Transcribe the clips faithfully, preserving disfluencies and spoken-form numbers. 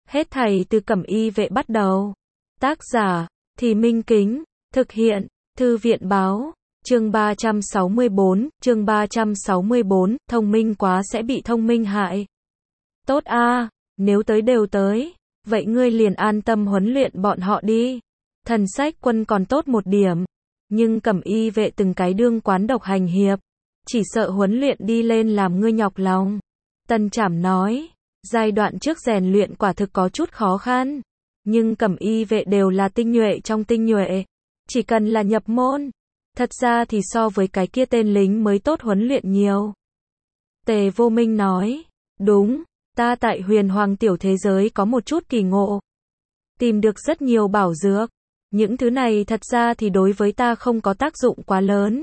Hết thảy từ Cẩm Y Vệ bắt đầu. Tác giả, Thì Minh Kính, thực hiện, Thư viện Báo, chương ba trăm sáu mươi bốn, chương ba trăm sáu mươi bốn, thông minh quá sẽ bị thông minh hại. Tốt a, nếu tới đều tới, vậy ngươi liền an tâm huấn luyện bọn họ đi. Thần Sách Quân còn tốt một điểm, nhưng Cẩm Y Vệ từng cái đương quán độc hành hiệp, chỉ sợ huấn luyện đi lên làm ngươi nhọc lòng. Tần Trảm nói, giai đoạn trước rèn luyện quả thực có chút khó khăn, nhưng Cẩm Y Vệ đều là tinh nhuệ trong tinh nhuệ, chỉ cần là nhập môn, thật ra thì so với cái kia tên lính mới tốt huấn luyện nhiều. Tề Vô Minh nói, đúng, ta tại huyền hoàng tiểu thế giới có một chút kỳ ngộ, tìm được rất nhiều bảo dược, những thứ này thật ra thì đối với ta không có tác dụng quá lớn.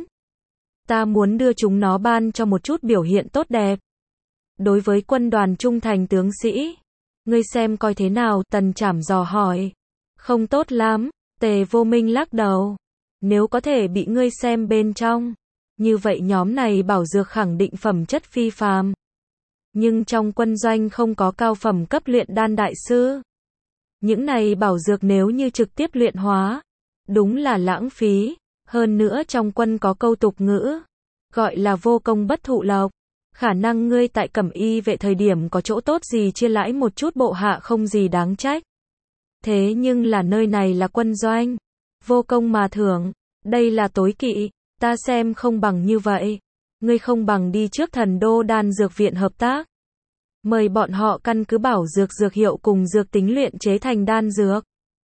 Ta muốn đưa chúng nó ban cho một chút biểu hiện tốt đẹp. Đối với quân đoàn trung thành tướng sĩ, ngươi xem coi thế nào, Tần Trảm dò hỏi. Không tốt lắm, Tề Vô Minh lắc đầu. Nếu có thể bị ngươi xem bên trong, như vậy nhóm này bảo dược khẳng định phẩm chất phi phàm. Nhưng trong quân doanh không có cao phẩm cấp luyện đan đại sư. Những này bảo dược nếu như trực tiếp luyện hóa, đúng là lãng phí. Hơn nữa trong quân có câu tục ngữ, gọi là vô công bất thụ lộc. Khả năng ngươi tại Cẩm Y Vệ thời điểm có chỗ tốt gì chia lãi một chút bộ hạ không gì đáng trách. Thế nhưng là nơi này là quân doanh, vô công mà thưởng, đây là tối kỵ, ta xem không bằng như vậy. Ngươi không bằng đi trước Thần Đô Đan Dược Viện hợp tác. Mời bọn họ căn cứ bảo dược dược hiệu cùng dược tính luyện chế thành đan dược.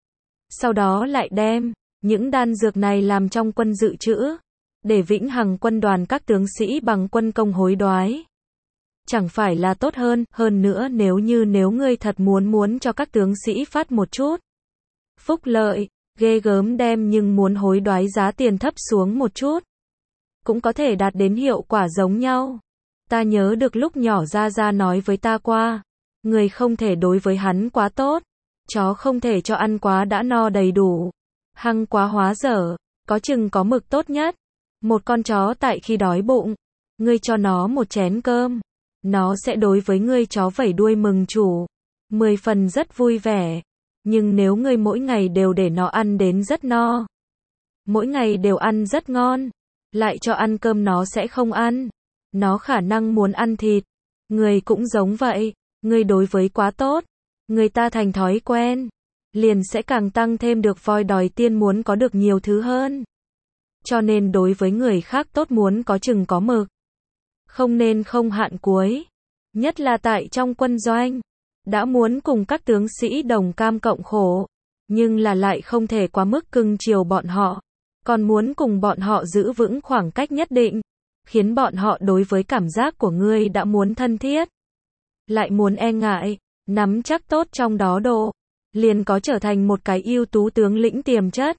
Sau đó lại đem những đan dược này làm trong quân dự trữ, để vĩnh hằng quân đoàn các tướng sĩ bằng quân công hối đoái. Chẳng phải là tốt hơn, hơn nữa nếu như nếu ngươi thật muốn muốn cho các tướng sĩ phát một chút phúc lợi, ghê gớm đem nhưng muốn hối đoái giá tiền thấp xuống một chút, cũng có thể đạt đến hiệu quả giống nhau. Ta nhớ được lúc nhỏ Gia Gia nói với ta qua, người không thể đối với hắn quá tốt, chó không thể cho ăn quá đã no đầy đủ, hăng quá hóa dở, có chừng có mực tốt nhất. Một con chó tại khi đói bụng, ngươi cho nó một chén cơm, nó sẽ đối với ngươi chó vẩy đuôi mừng chủ, mười phần rất vui vẻ. Nhưng nếu ngươi mỗi ngày đều để nó ăn đến rất no, mỗi ngày đều ăn rất ngon, lại cho ăn cơm nó sẽ không ăn, nó khả năng muốn ăn thịt. Người cũng giống vậy, ngươi đối với quá tốt, người ta thành thói quen, liền sẽ càng tăng thêm được voi đòi tiên muốn có được nhiều thứ hơn. Cho nên đối với người khác tốt muốn có chừng có mực, không nên không hạn cuối. Nhất là tại trong quân doanh, đã muốn cùng các tướng sĩ đồng cam cộng khổ, nhưng là lại không thể quá mức cưng chiều bọn họ, còn muốn cùng bọn họ giữ vững khoảng cách nhất định, khiến bọn họ đối với cảm giác của ngươi đã muốn thân thiết, lại muốn e ngại, nắm chắc tốt trong đó độ, liền có trở thành một cái ưu tú tướng lĩnh tiềm chất.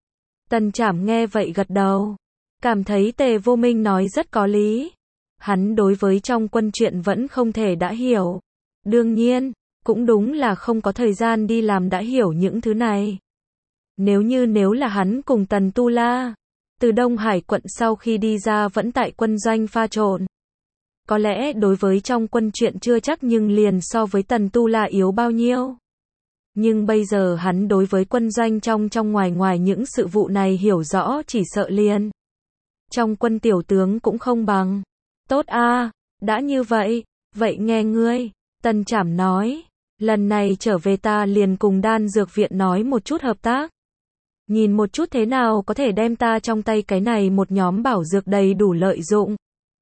Tần Trảm nghe vậy gật đầu, cảm thấy Tề Vô Minh nói rất có lý. Hắn đối với trong quân chuyện vẫn không thể đã hiểu. Đương nhiên, cũng đúng là không có thời gian đi làm đã hiểu những thứ này. Nếu như nếu là hắn cùng Tần Tu La, từ Đông Hải quận sau khi đi ra vẫn tại quân doanh pha trộn, có lẽ đối với trong quân chuyện chưa chắc nhưng liền so với Tần Tu La yếu bao nhiêu. Nhưng bây giờ hắn đối với quân doanh trong trong ngoài ngoài những sự vụ này hiểu rõ chỉ sợ liền trong quân tiểu tướng cũng không bằng. Tốt a, đã như vậy, vậy nghe ngươi, Tần Trảm nói, lần này trở về ta liền cùng Đan Dược Viện nói một chút hợp tác. Nhìn một chút thế nào có thể đem ta trong tay cái này một nhóm bảo dược đầy đủ lợi dụng.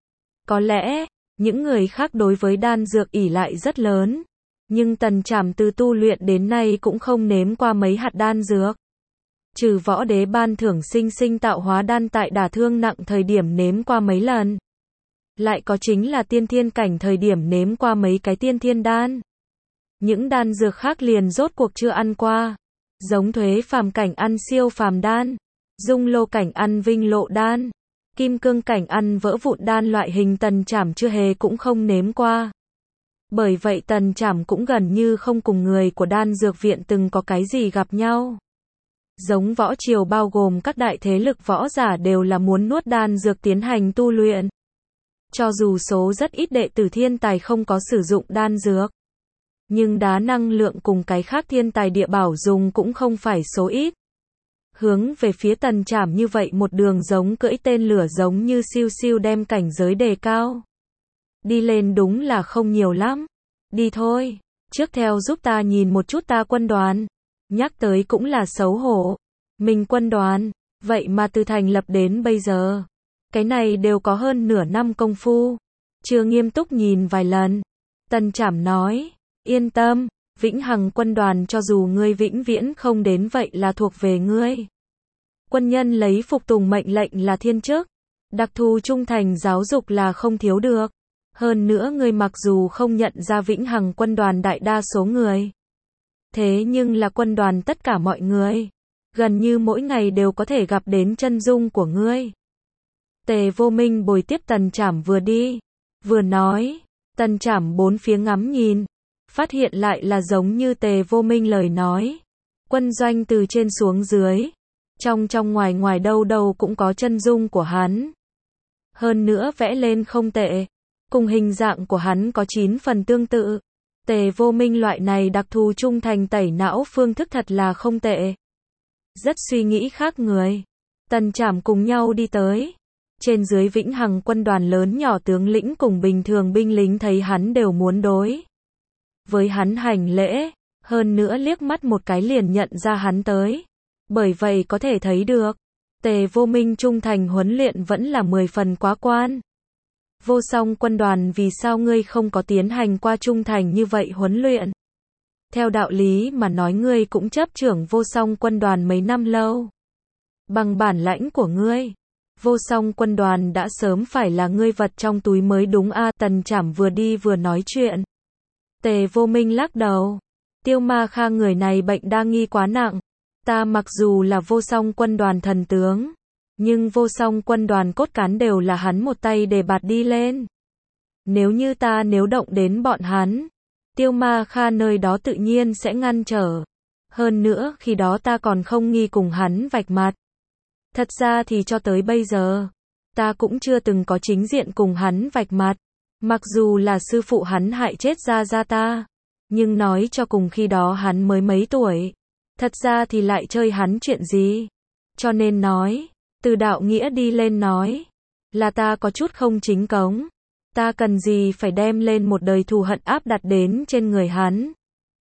Có lẽ, những người khác đối với đan dược ỷ lại rất lớn. Nhưng Tần Trảm từ tu luyện đến nay cũng không nếm qua mấy hạt đan dược. Trừ võ đế ban thưởng sinh sinh tạo hóa đan tại đả thương nặng thời điểm nếm qua mấy lần. Lại có chính là tiên thiên cảnh thời điểm nếm qua mấy cái tiên thiên đan. Những đan dược khác liền rốt cuộc chưa ăn qua. Giống thuế phàm cảnh ăn siêu phàm đan, dung lô cảnh ăn vinh lộ đan, kim cương cảnh ăn vỡ vụn đan loại hình Tần Trảm chưa hề cũng không nếm qua. Bởi vậy Tần Trảm cũng gần như không cùng người của Đan Dược Viện từng có cái gì gặp nhau. Giống võ triều bao gồm các đại thế lực võ giả đều là muốn nuốt đan dược tiến hành tu luyện. Cho dù số rất ít đệ tử thiên tài không có sử dụng đan dược, nhưng đá năng lượng cùng cái khác thiên tài địa bảo dùng cũng không phải số ít. Hướng về phía Tần Trảm như vậy một đường giống cưỡi tên lửa giống như siêu siêu đem cảnh giới đề cao. Đi lên đúng là không nhiều lắm. Đi thôi, trước theo giúp ta nhìn một chút ta quân đoàn. Nhắc tới cũng là xấu hổ. Mình quân đoàn, vậy mà từ thành lập đến bây giờ. Cái này đều có hơn nửa năm công phu. Chưa nghiêm túc nhìn vài lần. Tần Trảm nói, yên tâm, Vĩnh Hằng quân đoàn cho dù ngươi vĩnh viễn không đến vậy là thuộc về ngươi. Quân nhân lấy phục tùng mệnh lệnh là thiên chức. Đặc thù trung thành giáo dục là không thiếu được. Hơn nữa ngươi mặc dù không nhận ra Vĩnh Hằng quân đoàn đại đa số người. Thế nhưng là quân đoàn tất cả mọi người. Gần như mỗi ngày đều có thể gặp đến chân dung của ngươi. Tề Vô Minh bồi tiếp Tần Trảm vừa đi, vừa nói. Tần Trảm bốn phía ngắm nhìn. Phát hiện lại là giống như Tề Vô Minh lời nói. Quân doanh từ trên xuống dưới. Trong trong ngoài ngoài đâu đâu cũng có chân dung của hắn. Hơn nữa vẽ lên không tệ. Cùng hình dạng của hắn có chín phần tương tự. Tề Vô Minh loại này đặc thù trung thành tẩy não phương thức thật là không tệ. Rất suy nghĩ khác người. Tần Trảm cùng nhau đi tới. Trên dưới Vĩnh Hằng quân đoàn lớn nhỏ tướng lĩnh cùng bình thường binh lính thấy hắn đều muốn đối với hắn hành lễ. Hơn nữa liếc mắt một cái liền nhận ra hắn tới. Bởi vậy có thể thấy được. Tề Vô Minh trung thành huấn luyện vẫn là mười phần quá quan. Vô Song quân đoàn vì sao ngươi không có tiến hành qua trung thành như vậy huấn luyện? Theo đạo lý mà nói ngươi cũng chấp trưởng Vô Song quân đoàn mấy năm lâu. Bằng bản lãnh của ngươi, Vô Song quân đoàn đã sớm phải là ngươi vật trong túi mới đúng a. À, Tần Trảm vừa đi vừa nói chuyện. Tề Vô Minh lắc đầu. Tiêu Ma Kha người này bệnh đa nghi quá nặng. Ta mặc dù là Vô Song quân đoàn thần tướng. Nhưng Vô Song quân đoàn cốt cán đều là hắn một tay đề bạt đi lên. Nếu như ta nếu động đến bọn hắn, Tiêu Ma Kha nơi đó tự nhiên sẽ ngăn trở. Hơn nữa khi đó ta còn không nghi cùng hắn vạch mặt. Thật ra thì cho tới bây giờ, ta cũng chưa từng có chính diện cùng hắn vạch mặt. Mặc dù là sư phụ hắn hại chết gia gia ta. Nhưng nói cho cùng khi đó hắn mới mấy tuổi. Thật ra thì lại chơi hắn chuyện gì. Cho nên nói. Từ đạo nghĩa đi lên nói, là ta có chút không chính cống. Ta cần gì phải đem lên một đời thù hận áp đặt đến trên người hắn.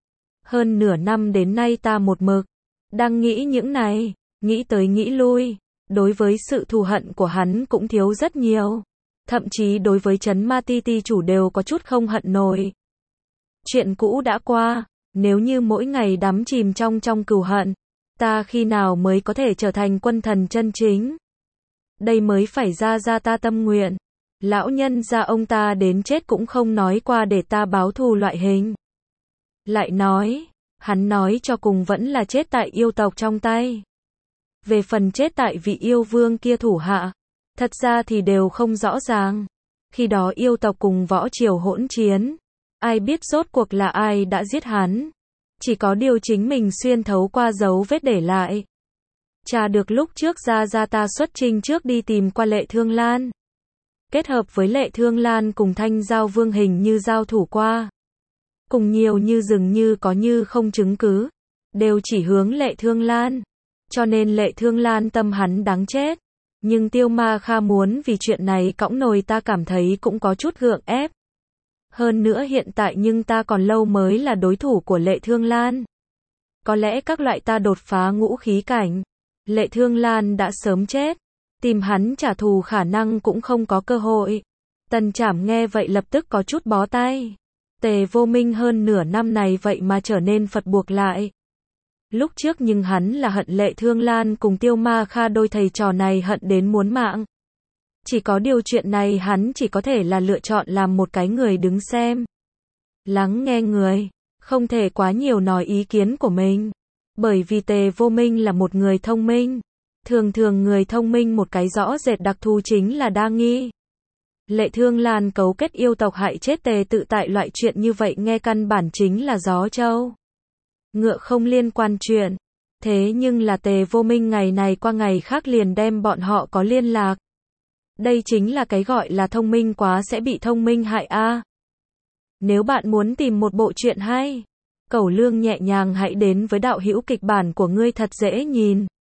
Hơn nửa năm đến nay ta một mực, đang nghĩ những này, nghĩ tới nghĩ lui, đối với sự thù hận của hắn cũng thiếu rất nhiều. Thậm chí đối với Trấn Ma Ti Ti chủ đều có chút không hận nổi. Chuyện cũ đã qua, nếu như mỗi ngày đắm chìm trong trong cừu hận, ta khi nào mới có thể trở thành quân thần chân chính? Đây mới phải ra ra ta tâm nguyện. Lão nhân gia ông ta đến chết cũng không nói qua để ta báo thù loại hình. Lại nói, hắn nói cho cùng vẫn là chết tại yêu tộc trong tay. Về phần chết tại vị yêu vương kia thủ hạ, thật ra thì đều không rõ ràng. Khi đó yêu tộc cùng võ triều hỗn chiến, ai biết rốt cuộc là ai đã giết hắn. Chỉ có điều chính mình xuyên thấu qua dấu vết để lại. Chà được lúc trước ra ra ta xuất chinh trước đi tìm qua Lệ Thương Lan. Kết hợp với Lệ Thương Lan cùng Thanh Giao Vương hình như giao thủ qua. Cùng nhiều như dường như có như không chứng cứ. Đều chỉ hướng Lệ Thương Lan. Cho nên Lệ Thương Lan tâm hắn đáng chết. Nhưng Tiêu Ma Kha muốn vì chuyện này cõng nồi ta cảm thấy cũng có chút gượng ép. Hơn nữa hiện tại nhưng ta còn lâu mới là đối thủ của Lệ Thương Lan. Có lẽ các loại ta đột phá ngũ khí cảnh. Lệ Thương Lan đã sớm chết. Tìm hắn trả thù khả năng cũng không có cơ hội. Tần Trảm nghe vậy lập tức có chút bó tay. Tề Vô Minh hơn nửa năm này vậy mà trở nên Phật buộc lại. Lúc trước nhưng hắn là hận Lệ Thương Lan cùng Tiêu Ma Kha đôi thầy trò này hận đến muốn mạng. Chỉ có điều chuyện này hắn chỉ có thể là lựa chọn làm một cái người đứng xem. Lắng nghe người, không thể quá nhiều nói ý kiến của mình. Bởi vì Tề Vô Minh là một người thông minh. Thường thường người thông minh một cái rõ rệt đặc thù chính là đa nghi. Lệ Thương Lan cấu kết yêu tộc hại chết Tề Tự Tại loại chuyện như vậy nghe căn bản chính là gió trâu. Ngựa không liên quan chuyện. Thế nhưng là Tề Vô Minh ngày này qua ngày khác liền đem bọn họ có liên lạc. Đây chính là cái gọi là thông minh quá sẽ bị thông minh hại a. Nếu bạn muốn tìm một bộ truyện hay, cẩu lương nhẹ nhàng hãy đến với đạo hữu kịch bản của ngươi thật dễ nhìn.